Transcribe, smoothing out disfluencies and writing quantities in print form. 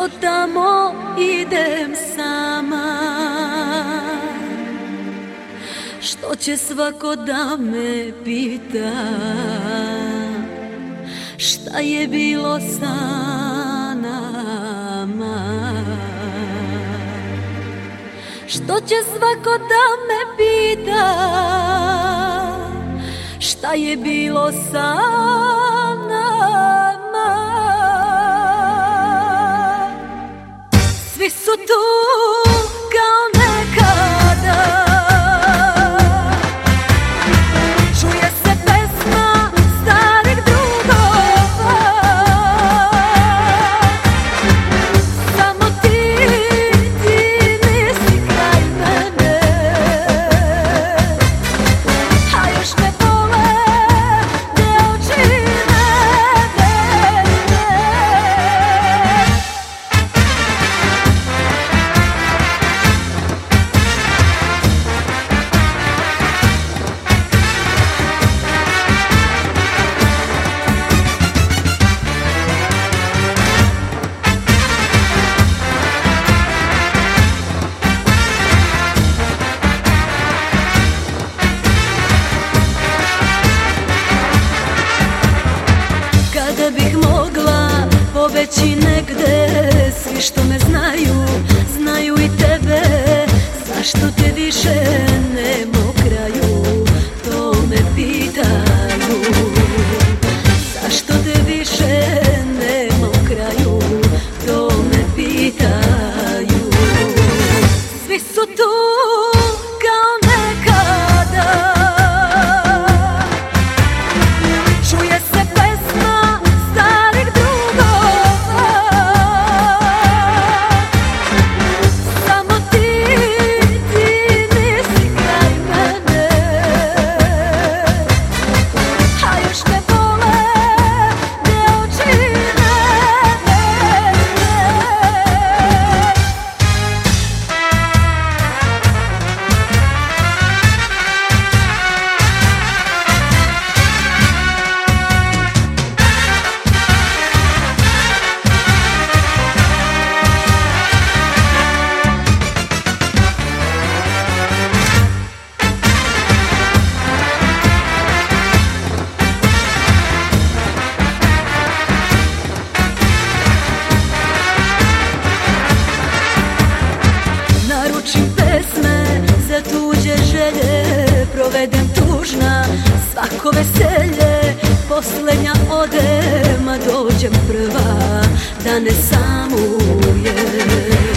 Što tamo idem sama, što će svako da me pita šta je bilo sa nama. Što će svako da me pita šta je bilo sa nama. Svi su tu kao nekada, čuje se pesma starih drugova. Samo ti nisi kraj mene, a još me bole te oči neverne. Kada bih mogla pobeći negde, svi što me znaju, znaju i tebe. Zašto te više nema u kraju, to me pitaju. Zašto te više nema u kraju, to me pitaju. Svi su tu kao nekada, čuje se pesma starih drugova. Samo ti nisi kraj mene, a još me bole te oči neverne. Naručim pesme za tuđe želje, provedem tužna svako veselje. Poslednja odem, a dođem prva da ne samujem.